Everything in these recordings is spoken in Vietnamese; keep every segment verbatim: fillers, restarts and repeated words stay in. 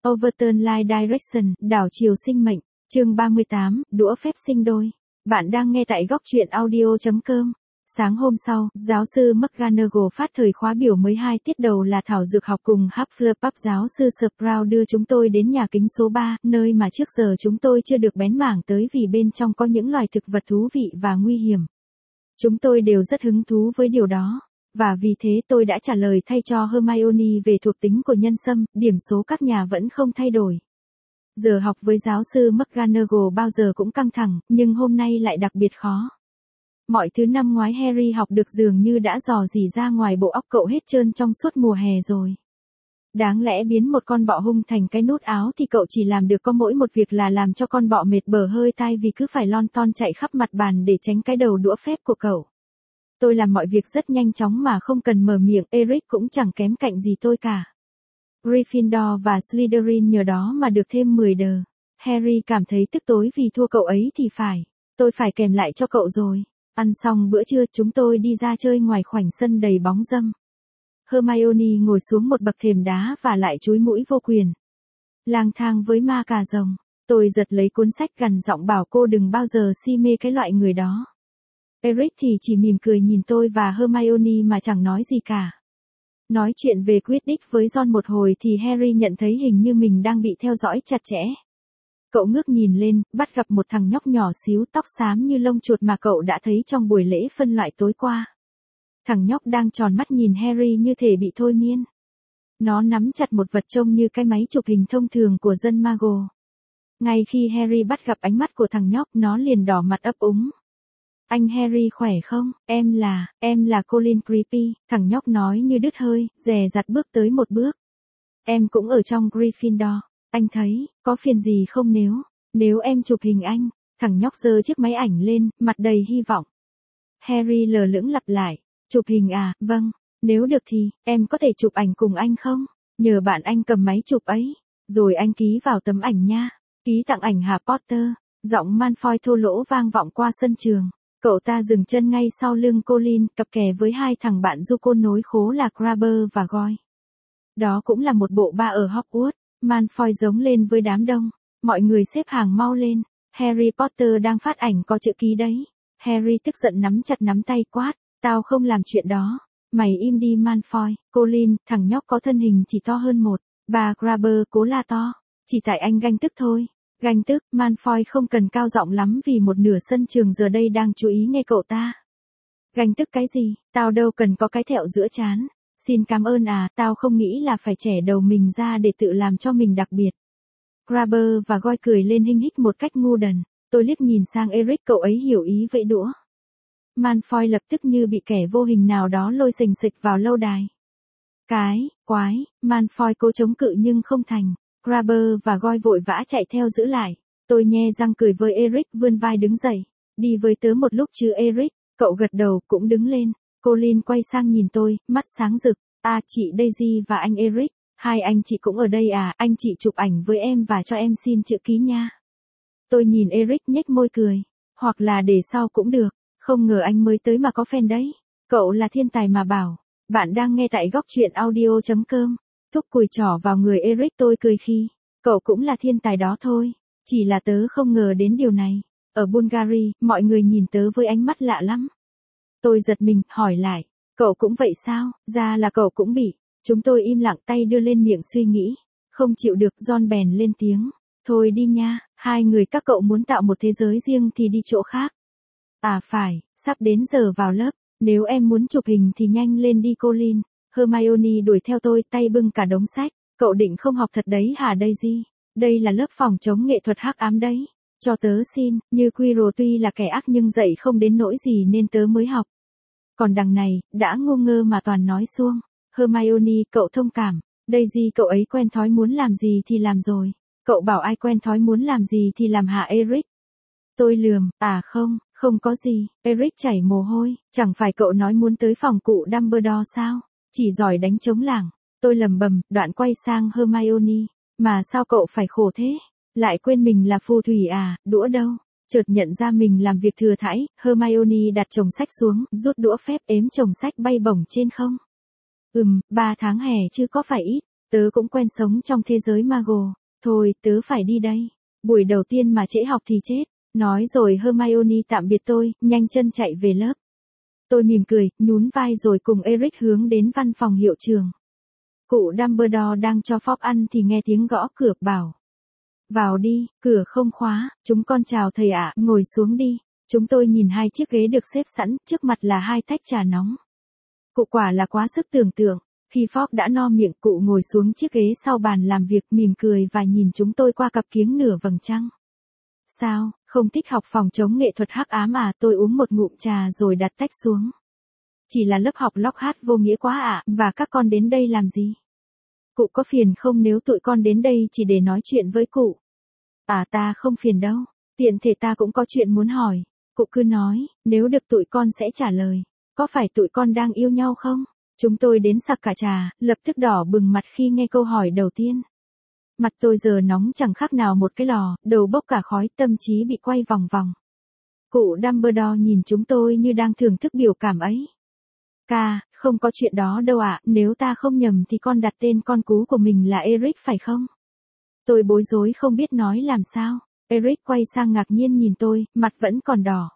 Overturn Life Direction, đảo chiều sinh mệnh, chương ba mươi tám, đũa phép sinh đôi. Bạn đang nghe tại góc truyện audio.com. Sáng hôm sau, giáo sư McGonagall phát thời khóa biểu mới hai tiết đầu là thảo dược học cùng Hufflepuff. Giáo sư Sprout đưa chúng tôi đến nhà kính số ba, nơi mà trước giờ chúng tôi chưa được bén mảng tới vì bên trong có những loài thực vật thú vị và nguy hiểm. Chúng tôi đều rất hứng thú với điều đó. Và vì thế tôi đã trả lời thay cho Hermione về thuộc tính của nhân sâm, điểm số các nhà vẫn không thay đổi. Giờ học với giáo sư McGonagall bao giờ cũng căng thẳng, nhưng hôm nay lại đặc biệt khó. Mọi thứ năm ngoái Harry học được dường như đã dò dỉ ra ngoài bộ óc cậu hết trơn trong suốt mùa hè rồi. Đáng lẽ biến một con bọ hung thành cái nút áo thì cậu chỉ làm được có mỗi một việc là làm cho con bọ mệt bở hơi tai vì cứ phải lon ton chạy khắp mặt bàn để tránh cái đầu đũa phép của cậu. Tôi làm mọi việc rất nhanh chóng mà không cần mở miệng, Eric cũng chẳng kém cạnh gì tôi cả. Gryffindor và Slytherin nhờ đó mà được thêm mười đờ. Harry cảm thấy tức tối vì thua cậu ấy thì phải. Tôi phải kèm lại cho cậu rồi. Ăn xong bữa trưa chúng tôi đi ra chơi ngoài khoảnh sân đầy bóng râm. Hermione ngồi xuống một bậc thềm đá và lại chúi mũi vô quyền. Lang thang với ma cà rồng. Tôi giật lấy cuốn sách gằn giọng bảo cô đừng bao giờ si mê cái loại người đó. Eric thì chỉ mỉm cười nhìn tôi và Hermione mà chẳng nói gì cả. Nói chuyện về Quidditch với Ron một hồi thì Harry nhận thấy hình như mình đang bị theo dõi chặt chẽ. Cậu ngước nhìn lên, bắt gặp một thằng nhóc nhỏ xíu tóc xám như lông chuột mà cậu đã thấy trong buổi lễ phân loại tối qua. Thằng nhóc đang tròn mắt nhìn Harry như thể bị thôi miên. Nó nắm chặt một vật trông như cái máy chụp hình thông thường của dân Muggle. Ngay khi Harry bắt gặp ánh mắt của thằng nhóc, nó liền đỏ mặt ấp úng. Anh Harry khỏe không? Em là, em là Colin Creepy, thằng nhóc nói như đứt hơi, dè dặt bước tới một bước. Em cũng ở trong Gryffindor, anh thấy, có phiền gì không nếu, nếu em chụp hình anh? Thằng nhóc giơ chiếc máy ảnh lên, mặt đầy hy vọng. Harry lờ lững lặp lại, chụp hình à, vâng, nếu được thì, em có thể chụp ảnh cùng anh không? Nhờ bạn anh cầm máy chụp ấy, rồi anh ký vào tấm ảnh nha, ký tặng ảnh Harry Potter, giọng Malfoy thô lỗ vang vọng qua sân trường. Cậu ta dừng chân ngay sau lưng Colin, cặp kè với hai thằng bạn du côn nối khố là Crabber và Goyle. Đó cũng là một bộ ba ở Hogwarts. Malfoy giống lên với đám đông. Mọi người xếp hàng mau lên. Harry Potter đang phát ảnh có chữ ký đấy. Harry tức giận nắm chặt nắm tay quát. Tao không làm chuyện đó. Mày im đi Malfoy. Colin, thằng nhóc có thân hình chỉ to hơn một. Bà Crabber cố la to. Chỉ tại anh ganh tức thôi. Ganh tức, Malfoy không cần cao giọng lắm vì một nửa sân trường giờ đây đang chú ý nghe cậu ta. Ganh tức cái gì, tao đâu cần có cái thẹo giữa trán. Xin cảm ơn à, tao không nghĩ là phải trẻ đầu mình ra để tự làm cho mình đặc biệt. Crabber và Goyle cười lên hinh hích một cách ngu đần. Tôi liếc nhìn sang Eric, cậu ấy hiểu ý vậy đũa. Malfoy lập tức như bị kẻ vô hình nào đó lôi xình xịch vào lâu đài. Cái, quái, Malfoy cố chống cự nhưng không thành. Crabber và Goyle vội vã chạy theo giữ lại. Tôi nhe răng cười với Eric, vươn vai đứng dậy. Đi với tớ một lúc chứ Eric? Cậu gật đầu, cũng đứng lên. Colin quay sang nhìn tôi, mắt sáng rực. À, chị Daisy và anh Eric. Hai anh chị cũng ở đây à? Anh chị chụp ảnh với em và cho em xin chữ ký nha. Tôi nhìn Eric nhếch môi cười. Hoặc là để sau cũng được. Không ngờ anh mới tới mà có fan đấy. Cậu là thiên tài mà bảo. Bạn đang nghe tại góc truyện audio.com. Thúc cùi trỏ vào người Eric, tôi cười khi. Cậu cũng là thiên tài đó thôi. Chỉ là tớ không ngờ đến điều này. Ở Bulgaria, mọi người nhìn tớ với ánh mắt lạ lắm. Tôi giật mình, hỏi lại. Cậu cũng vậy sao? Ra là cậu cũng bị. Chúng tôi im lặng, tay đưa lên miệng suy nghĩ. Không chịu được, Ron bèn lên tiếng. Thôi đi nha, hai người các cậu muốn tạo một thế giới riêng thì đi chỗ khác. À phải, sắp đến giờ vào lớp. Nếu em muốn chụp hình thì nhanh lên đi Colin. Hermione đuổi theo tôi, tay bưng cả đống sách. Cậu định không học thật đấy hả Daisy? Đây là lớp phòng chống nghệ thuật hắc ám đấy. Cho tớ xin, như Quirrell tuy là kẻ ác nhưng dạy không đến nỗi gì nên tớ mới học. Còn đằng này, đã ngu ngơ mà toàn nói suông. Hermione, cậu thông cảm. Daisy, cậu ấy quen thói muốn làm gì thì làm rồi. Cậu bảo ai quen thói muốn làm gì thì làm hả Eric? Tôi lườm, à không, không có gì. Eric chảy mồ hôi, chẳng phải cậu nói muốn tới phòng cụ Dumbledore sao? Chỉ giỏi đánh trống lảng. Tôi lầm bầm, đoạn quay sang Hermione. Mà sao cậu phải khổ thế? Lại quên mình là phù thủy à, đũa đâu? Chợt nhận ra mình làm việc thừa thãi, Hermione đặt chồng sách xuống, rút đũa phép ếm chồng sách bay bổng trên không. Ừm, ba tháng hè chứ có phải ít. Tớ cũng quen sống trong thế giới Muggle. Thôi, tớ phải đi đây. Buổi đầu tiên mà trễ học thì chết. Nói rồi Hermione tạm biệt tôi, nhanh chân chạy về lớp. Tôi mỉm cười, nhún vai rồi cùng Eric hướng đến văn phòng hiệu trưởng. Cụ Dumbledore đang cho Fox ăn thì nghe tiếng gõ cửa, bảo. Vào đi, cửa không khóa, chúng con chào thầy ạ, ngồi xuống đi. Chúng tôi nhìn hai chiếc ghế được xếp sẵn, trước mặt là hai tách trà nóng. Cụ quả là quá sức tưởng tượng. Khi Fox đã no miệng, cụ ngồi xuống chiếc ghế sau bàn làm việc, mỉm cười và nhìn chúng tôi qua cặp kiếng nửa vầng trăng. Sao, không thích học phòng chống nghệ thuật hắc ám à? Tôi uống một ngụm trà rồi đặt tách xuống. Chỉ là lớp học Lockhart vô nghĩa quá ạ, à, và các con đến đây làm gì? Cụ có phiền không nếu tụi con đến đây chỉ để nói chuyện với cụ? À, ta không phiền đâu, tiện thể ta cũng có chuyện muốn hỏi. Cụ cứ nói, nếu được tụi con sẽ trả lời. Có phải tụi con đang yêu nhau không? Chúng tôi đến sặc cả trà, lập tức đỏ bừng mặt khi nghe câu hỏi đầu tiên. Mặt tôi giờ nóng chẳng khác nào một cái lò, đầu bốc cả khói, tâm trí bị quay vòng vòng. Cụ Dumbledore nhìn chúng tôi như đang thưởng thức biểu cảm ấy. Ca, không có chuyện đó đâu ạ, nếu ta không nhầm thì con đặt tên con cú của mình là Eric phải không? Tôi bối rối không biết nói làm sao. Eric quay sang ngạc nhiên nhìn tôi, mặt vẫn còn đỏ.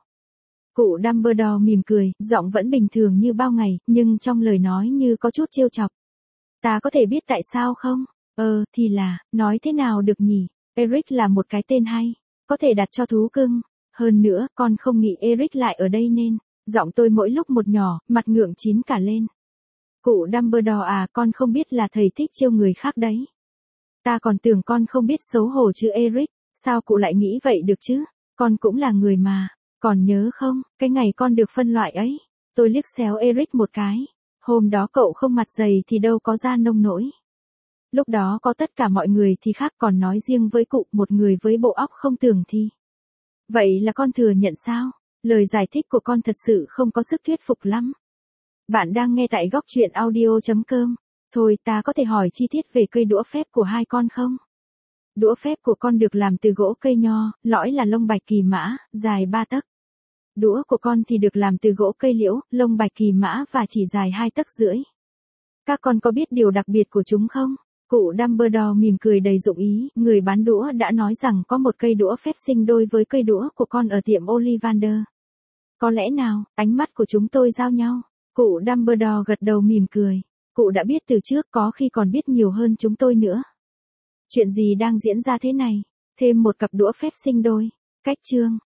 Cụ Dumbledore mỉm cười, giọng vẫn bình thường như bao ngày, nhưng trong lời nói như có chút trêu chọc. Ta có thể biết tại sao không? Ờ, thì là, nói thế nào được nhỉ? Eric là một cái tên hay, có thể đặt cho thú cưng. Hơn nữa, con không nghĩ Eric lại ở đây nên, giọng tôi mỗi lúc một nhỏ, mặt ngượng chín cả lên. Cụ Dumbledore à, con không biết là thầy thích trêu người khác đấy. Ta còn tưởng con không biết xấu hổ chứ Eric, sao cụ lại nghĩ vậy được chứ? Con cũng là người mà. Còn nhớ không, cái ngày con được phân loại ấy, tôi liếc xéo Eric một cái. Hôm đó cậu không mặt dày thì đâu có ra nông nỗi. Lúc đó có tất cả mọi người thì khác, còn nói riêng với cụ, một người với bộ óc không tưởng thì. Vậy là con thừa nhận sao? Lời giải thích của con thật sự không có sức thuyết phục lắm. Bạn đang nghe tại góc truyện audio.com. Thôi, ta có thể hỏi chi tiết về cây đũa phép của hai con không? Đũa phép của con được làm từ gỗ cây nho, lõi là lông bạch kỳ mã, dài ba tấc. Đũa của con thì được làm từ gỗ cây liễu, lông bạch kỳ mã và chỉ dài hai tấc rưỡi. Các con có biết điều đặc biệt của chúng không? Cụ Dumbledore mỉm cười đầy dụng ý, người bán đũa đã nói rằng có một cây đũa phép sinh đôi với cây đũa của con ở tiệm Ollivander. Có lẽ nào, ánh mắt của chúng tôi giao nhau. Cụ Dumbledore gật đầu mỉm cười. Cụ đã biết từ trước, có khi còn biết nhiều hơn chúng tôi nữa. Chuyện gì đang diễn ra thế này? Thêm một cặp đũa phép sinh đôi. Cách chương.